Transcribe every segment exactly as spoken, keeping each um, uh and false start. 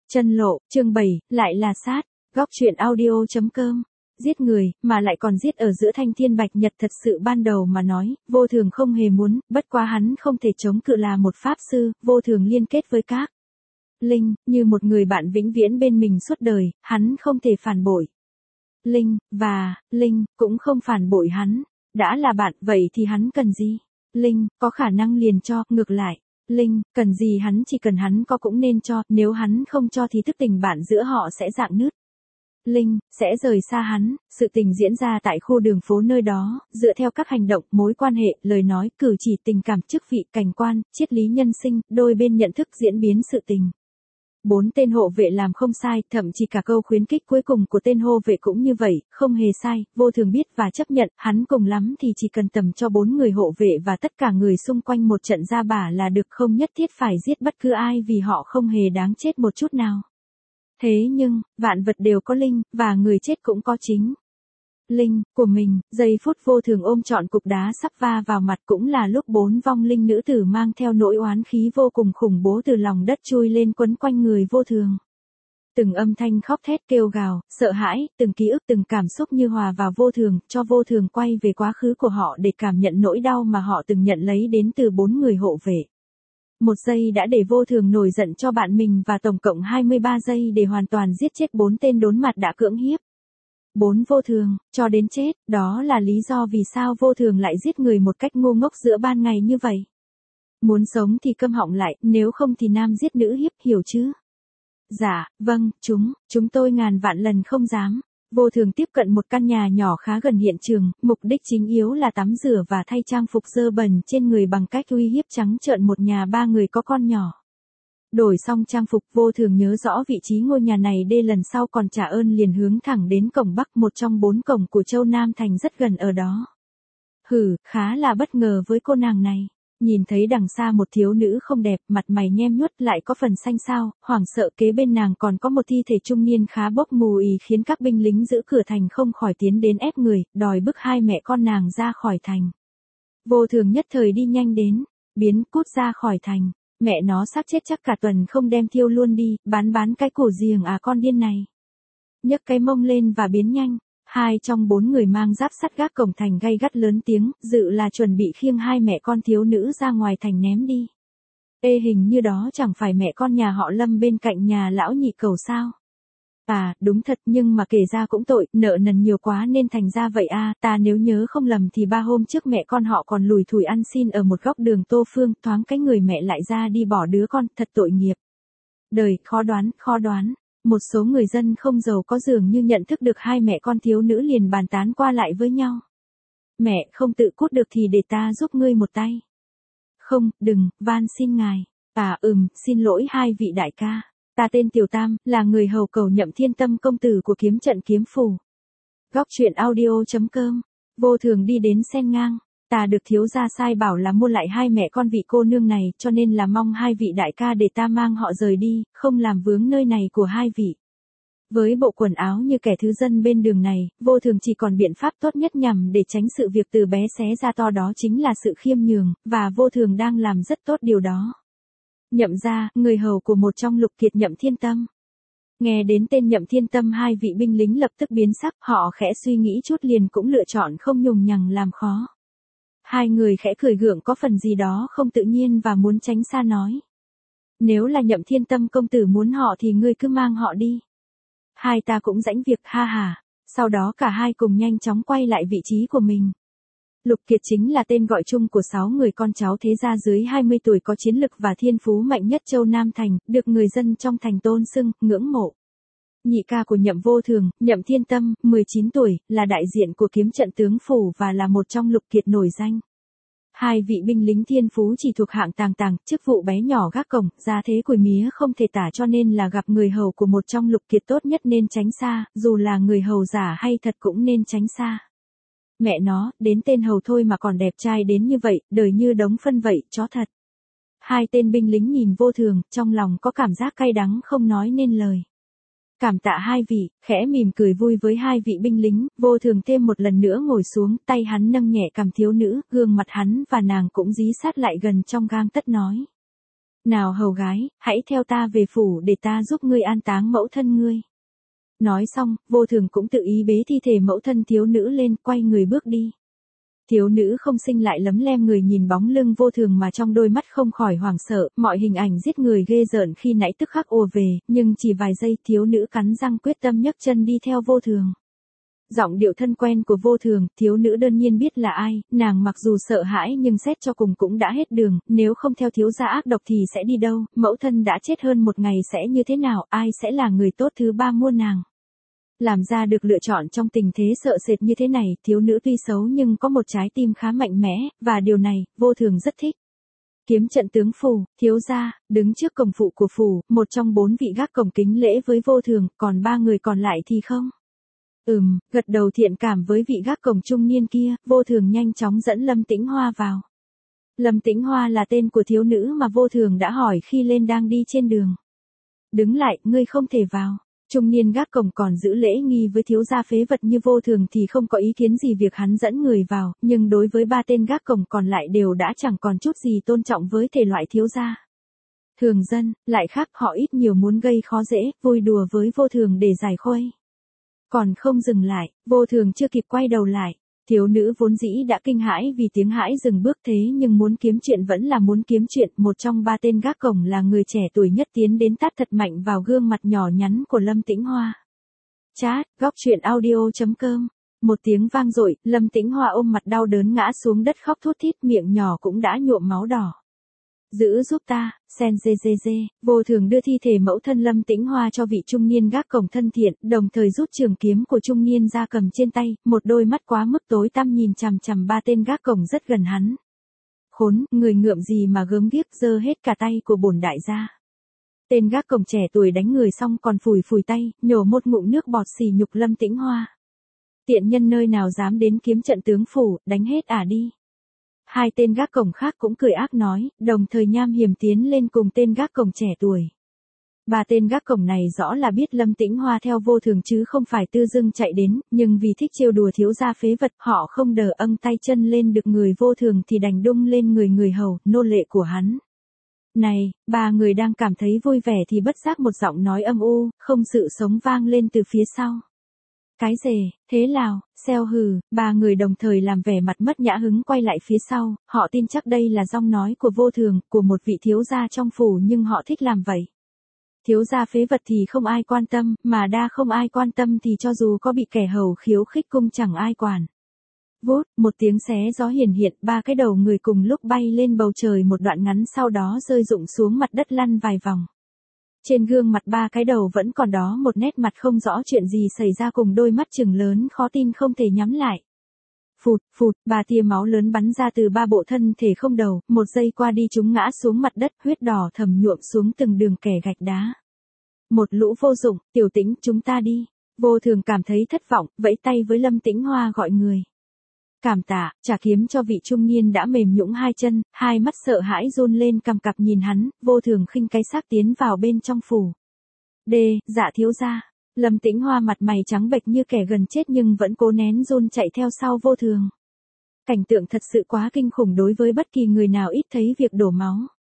Chân lộ, chương bảy, lại là sát, góc truyện audio.com. Giết người, mà lại còn giết ở giữa thanh thiên bạch nhật thật sự ban đầu mà nói, vô thường không hề muốn, bất quá hắn không thể chống cự là một pháp sư, vô thường liên kết với các linh, như một người bạn vĩnh viễn bên mình suốt đời, hắn không thể phản bội. Linh, và, Linh, cũng không phản bội hắn. Đã là bạn, vậy thì hắn cần gì? Linh, có khả năng liền cho, ngược lại. Linh, cần gì hắn chỉ cần hắn có cũng nên cho, nếu hắn không cho thì thức tình bạn giữa họ sẽ rạn nứt. Linh, sẽ rời xa hắn, sự tình diễn ra tại khu đường phố nơi đó, dựa theo các hành động, mối quan hệ, lời nói, cử chỉ, tình cảm, chức vị, cảnh quan, triết lý nhân sinh, đôi bên nhận thức diễn biến sự tình. Bốn tên hộ vệ làm không sai, thậm chí cả câu khuyến khích cuối cùng của tên hộ vệ cũng như vậy, không hề sai, vô thường biết và chấp nhận, hắn cùng lắm thì chỉ cần tầm cho bốn người hộ vệ và tất cả người xung quanh một trận ra bả là được, không nhất thiết phải giết bất cứ ai vì họ không hề đáng chết một chút nào. Thế nhưng, vạn vật đều có linh, và người chết cũng có chính linh của mình, giây phút vô thường ôm trọn cục đá sắp va vào mặt cũng là lúc bốn vong linh nữ tử mang theo nỗi oán khí vô cùng khủng bố từ lòng đất chui lên quấn quanh người vô thường. Từng âm thanh khóc thét kêu gào, sợ hãi, từng ký ức từng cảm xúc như hòa vào vô thường, cho vô thường quay về quá khứ của họ để cảm nhận nỗi đau mà họ từng nhận lấy đến từ bốn người hộ vệ. Một giây đã để vô thường nổi giận cho bạn mình và tổng cộng hai mươi ba giây để hoàn toàn giết chết bốn tên đốn mặt đã cưỡng hiếp. Bốn vô thường, cho đến chết, đó là lý do vì sao vô thường lại giết người một cách ngu ngốc giữa ban ngày như vậy. Muốn sống thì câm họng lại, nếu không thì nam giết nữ hiếp, hiểu chứ? Dạ, vâng, chúng, chúng tôi ngàn vạn lần không dám. Vô thường tiếp cận một căn nhà nhỏ khá gần hiện trường, mục đích chính yếu là tắm rửa và thay trang phục dơ bẩn trên người bằng cách uy hiếp trắng trợn một nhà ba người có con nhỏ. Đổi xong trang phục, vô thường nhớ rõ vị trí ngôi nhà này đê lần sau còn trả ơn liền hướng thẳng đến cổng Bắc, một trong bốn cổng của Châu Nam Thành rất gần ở đó. Hừ, khá là bất ngờ với cô nàng này. Nhìn thấy đằng xa một thiếu nữ không đẹp, mặt mày nhem nhuốc lại có phần xanh xao, hoảng sợ kế bên nàng còn có một thi thể trung niên khá bốc mùi ý khiến các binh lính giữ cửa thành không khỏi tiến đến ép người, đòi bức hai mẹ con nàng ra khỏi thành. Vô thường nhất thời đi nhanh đến, biến cút ra khỏi thành. Mẹ nó xác chết chắc cả tuần không đem thiêu luôn đi, bán bán cái củ giềng à con điên này. Nhấc cái mông lên và biến nhanh. Hai trong bốn người mang giáp sắt gác cổng thành gay gắt lớn tiếng, dự là chuẩn bị khiêng hai mẹ con thiếu nữ ra ngoài thành ném đi. Ê, hình như đó chẳng phải mẹ con nhà họ Lâm bên cạnh nhà lão nhị cầu sao? À, đúng thật, nhưng mà kể ra cũng tội, nợ nần nhiều quá nên thành ra vậy à, ta nếu nhớ không lầm thì ba hôm trước mẹ con họ còn lủi thủi ăn xin ở một góc đường Tô Phương, thoáng cái người mẹ lại ra đi bỏ đứa con, thật tội nghiệp. Đời, khó đoán, khó đoán. Một số người dân không giàu có dường như nhận thức được hai mẹ con thiếu nữ liền bàn tán qua lại với nhau. Mẹ, không tự cút được thì để ta giúp ngươi một tay. Không, đừng, van xin ngài. À ừm, xin lỗi hai vị đại ca. Ta tên Tiểu Tam, là người hầu cầu Nhậm Thiên Tâm công tử của kiếm trận kiếm phù. Góc truyện audio.com. Vô thường đi đến xen ngang. Ta được thiếu gia sai bảo là mua lại hai mẹ con vị cô nương này, cho nên là mong hai vị đại ca để ta mang họ rời đi, không làm vướng nơi này của hai vị. Với bộ quần áo như kẻ thứ dân bên đường này, vô thường chỉ còn biện pháp tốt nhất nhằm để tránh sự việc từ bé xé ra to, đó chính là sự khiêm nhường, và vô thường đang làm rất tốt điều đó. Nhậm gia, người hầu của một trong lục kiệt Nhậm Thiên Tâm. Nghe đến tên Nhậm Thiên Tâm, hai vị binh lính lập tức biến sắc, họ khẽ suy nghĩ chút liền cũng lựa chọn không nhùng nhằng làm khó. Hai người khẽ cười gượng có phần gì đó không tự nhiên và muốn tránh xa nói. Nếu là Nhậm Thiên Tâm công tử muốn họ thì ngươi cứ mang họ đi. Hai ta cũng rãnh việc, ha hà. Sau đó cả hai cùng nhanh chóng quay lại vị trí của mình. Lục Kiệt chính là tên gọi chung của sáu người con cháu thế gia dưới hai mươi tuổi có chiến lực và thiên phú mạnh nhất Châu Nam Thành, được người dân trong thành tôn xưng, ngưỡng mộ. Nhị ca của Nhậm Vô Thường, Nhậm Thiên Tâm, mười chín tuổi, là đại diện của kiếm trận tướng phủ và là một trong lục kiệt nổi danh. Hai vị binh lính thiên phú chỉ thuộc hạng tàng tàng, chức vụ bé nhỏ gác cổng, gia thế củi mía không thể tả, cho nên là gặp người hầu của một trong lục kiệt tốt nhất nên tránh xa, dù là người hầu giả hay thật cũng nên tránh xa. Mẹ nó, đến tên hầu thôi mà còn đẹp trai đến như vậy, đời như đống phân vậy, chó thật. Hai tên binh lính nhìn Vô Thường, trong lòng có cảm giác cay đắng không nói nên lời. Cảm tạ hai vị, khẽ mỉm cười vui với hai vị binh lính, Vô Thường thêm một lần nữa ngồi xuống, tay hắn nâng nhẹ cằm thiếu nữ, gương mặt hắn và nàng cũng dí sát lại gần trong gang tấc nói. Nào hầu gái, hãy theo ta về phủ để ta giúp ngươi an táng mẫu thân ngươi. Nói xong, Vô Thường cũng tự ý bế thi thể mẫu thân thiếu nữ lên, quay người bước đi. Thiếu nữ không sinh lại lấm lem người nhìn bóng lưng Vô Thường mà trong đôi mắt không khỏi hoảng sợ, mọi hình ảnh giết người ghê rợn khi nãy tức khắc ùa về, nhưng chỉ vài giây thiếu nữ cắn răng quyết tâm nhấc chân đi theo Vô Thường. Giọng điệu thân quen của Vô Thường, thiếu nữ đơn nhiên biết là ai, nàng mặc dù sợ hãi nhưng xét cho cùng cũng đã hết đường, nếu không theo thiếu gia ác độc thì sẽ đi đâu, mẫu thân đã chết hơn một ngày sẽ như thế nào, ai sẽ là người tốt thứ ba mua nàng. Làm ra được lựa chọn trong tình thế sợ sệt như thế này, thiếu nữ tuy xấu nhưng có một trái tim khá mạnh mẽ, và điều này, Vô Thường rất thích. Kiếm trận tướng phủ, thiếu gia, đứng trước cổng phụ của phủ, một trong bốn vị gác cổng kính lễ với Vô Thường, còn ba người còn lại thì không. Ừm, gật đầu thiện cảm với vị gác cổng trung niên kia, Vô Thường nhanh chóng dẫn Lâm Tĩnh Hoa vào. Lâm Tĩnh Hoa là tên của thiếu nữ mà Vô Thường đã hỏi khi lên đang đi trên đường. Đứng lại, ngươi không thể vào. Trung niên gác cổng còn giữ lễ nghi với thiếu gia phế vật như Vô Thường thì không có ý kiến gì việc hắn dẫn người vào, nhưng đối với ba tên gác cổng còn lại đều đã chẳng còn chút gì tôn trọng với thể loại thiếu gia. Thường dân, lại khác họ ít nhiều muốn gây khó dễ, vui đùa với Vô Thường để giải khuây. Còn không dừng lại, Vô Thường chưa kịp quay đầu lại. Thiếu nữ vốn dĩ đã kinh hãi vì tiếng hãi dừng bước thế nhưng muốn kiếm chuyện vẫn là muốn kiếm chuyện. Một trong ba tên gác cổng là người trẻ tuổi nhất tiến đến tát thật mạnh vào gương mặt nhỏ nhắn của Lâm Tĩnh Hoa. Chat, góc truyện audio chấm com. Một tiếng vang dội, Lâm Tĩnh Hoa ôm mặt đau đớn ngã xuống đất khóc thút thít, miệng nhỏ cũng đã nhuộm máu đỏ. Giữ giúp ta, sen dê dê dê. Vô Thường đưa thi thể mẫu thân Lâm Tĩnh Hoa cho vị trung niên gác cổng thân thiện, đồng thời rút trường kiếm của trung niên ra cầm trên tay, một đôi mắt quá mức tối tăm nhìn chằm chằm ba tên gác cổng rất gần hắn. Khốn, người ngượm gì mà gớm ghiếc, giơ hết cả tay của bổn đại gia. Tên gác cổng trẻ tuổi đánh người xong còn phủi phủi tay, nhổ một ngụm nước bọt xì nhục Lâm Tĩnh Hoa. Tiện nhân nơi nào dám đến kiếm trận tướng phủ, đánh hết ả đi. Hai tên gác cổng khác cũng cười ác nói, đồng thời nham hiểm tiến lên cùng tên gác cổng trẻ tuổi. Ba tên gác cổng này rõ là biết Lâm Tĩnh Hoa theo Vô Thường chứ không phải tư dưng chạy đến, nhưng vì thích trêu đùa thiếu gia phế vật, họ không đờ âng tay chân lên được người Vô Thường thì đành đung lên người người hầu, nô lệ của hắn. Này, ba người đang cảm thấy vui vẻ thì bất giác một giọng nói âm u, không sự sống vang lên từ phía sau. Cái rề, thế nào, xeo hừ, ba người đồng thời làm vẻ mặt mất nhã hứng quay lại phía sau, họ tin chắc đây là giọng nói của Vô Thường, của một vị thiếu gia trong phủ nhưng họ thích làm vậy. Thiếu gia phế vật thì không ai quan tâm, mà đa không ai quan tâm thì cho dù có bị kẻ hầu khiếu khích cung chẳng ai quản. Vút, một tiếng xé gió hiển hiện, ba cái đầu người cùng lúc bay lên bầu trời một đoạn ngắn sau đó rơi rụng xuống mặt đất lăn vài vòng. Trên gương mặt ba cái đầu vẫn còn đó một nét mặt không rõ chuyện gì xảy ra cùng đôi mắt trừng lớn khó tin không thể nhắm lại. Phụt, phụt, ba tia máu lớn bắn ra từ ba bộ thân thể không đầu, một giây qua đi chúng ngã xuống mặt đất, huyết đỏ thầm nhuộm xuống từng đường kẻ gạch đá. Một lũ vô dụng, Tiểu Tĩnh, chúng ta đi. Vô Thường cảm thấy thất vọng, vẫy tay với Lâm Tĩnh Hoa gọi người. Cảm tạ, trả kiếm cho vị trung niên đã mềm nhũn hai chân, hai mắt sợ hãi run lên cằm cặp nhìn hắn, Vô Thường khinh cái xác tiến vào bên trong phủ. Đê, dạ thiếu gia. Lâm Tĩnh Hoa mặt mày trắng bệch như kẻ gần chết nhưng vẫn cố nén run chạy theo sau Vô Thường. Cảnh tượng thật sự quá kinh khủng đối với bất kỳ người nào ít thấy việc đổ máu.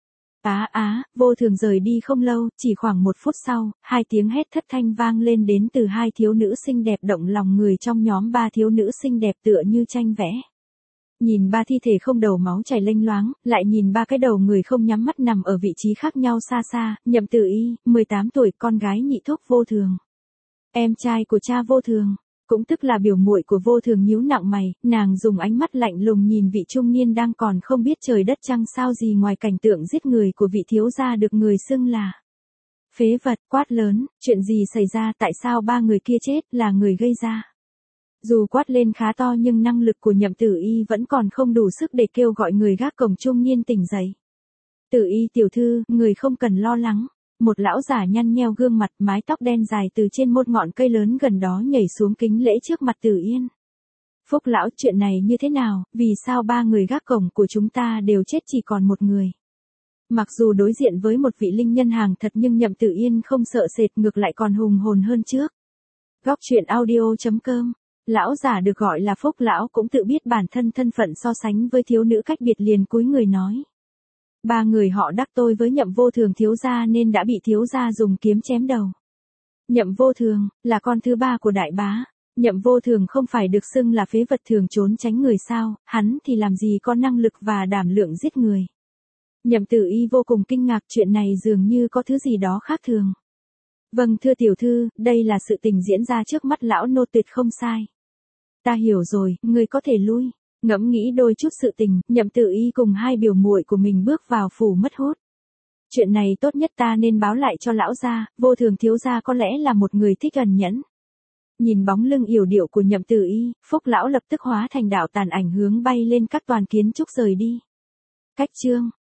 Á á, Vô Thường rời đi không lâu, chỉ khoảng một phút sau, hai tiếng hét thất thanh vang lên đến từ hai thiếu nữ xinh đẹp động lòng người trong nhóm ba thiếu nữ xinh đẹp tựa như tranh vẽ. Nhìn ba thi thể không đầu máu chảy lênh loáng, lại nhìn ba cái đầu người không nhắm mắt nằm ở vị trí khác nhau xa xa, Nhậm Tử Y, mười tám tuổi, con gái nhị thúc Vô Thường. Em trai của cha Vô Thường, cũng tức là biểu muội của Vô Thường nhíu nặng mày, nàng dùng ánh mắt lạnh lùng nhìn vị trung niên đang còn không biết trời đất trăng sao gì ngoài cảnh tượng giết người của vị thiếu gia được người xưng là phế vật, quát lớn, chuyện gì xảy ra, tại sao ba người kia chết, là người gây ra. Dù quát lên khá to nhưng năng lực của Nhậm Tử Y vẫn còn không đủ sức để kêu gọi người gác cổng trung niên tỉnh dậy. Tử Y tiểu thư, người không cần lo lắng. Một lão giả nhăn nheo gương mặt, mái tóc đen dài từ trên một ngọn cây lớn gần đó nhảy xuống kính lễ trước mặt Tử Yên. Phúc lão, chuyện này như thế nào, vì sao ba người gác cổng của chúng ta đều chết chỉ còn một người. Mặc dù đối diện với một vị linh nhân hàng thật nhưng Nhậm Tử Yên không sợ sệt, ngược lại còn hùng hồn hơn trước. Góc truyện audio chấm com. Lão giả được gọi là Phúc lão cũng tự biết bản thân thân phận so sánh với thiếu nữ cách biệt liền cúi người nói. Ba người họ đắc tội với Nhậm Vô Thường thiếu gia nên đã bị thiếu gia dùng kiếm chém đầu. Nhậm Vô Thường, là con thứ ba của đại bá. Nhậm Vô Thường không phải được xưng là phế vật thường trốn tránh người sao, hắn thì làm gì có năng lực và đảm lượng giết người. Nhậm Tử Y vô cùng kinh ngạc, chuyện này dường như có thứ gì đó khác thường. Vâng thưa tiểu thư, đây là sự tình diễn ra trước mắt lão nô tuyệt không sai. Ta hiểu rồi, ngươi có thể lui. Ngẫm nghĩ đôi chút sự tình, Nhậm Tử Y cùng hai biểu muội của mình bước vào phủ mất hút. Chuyện này tốt nhất ta nên báo lại cho lão gia, Vô Thường thiếu gia có lẽ là một người thích ẩn nhẫn. Nhìn bóng lưng yểu điệu của Nhậm Tử Y, Phúc lão lập tức hóa thành đạo tàn ảnh hướng bay lên các toàn kiến trúc rời đi. Cách chương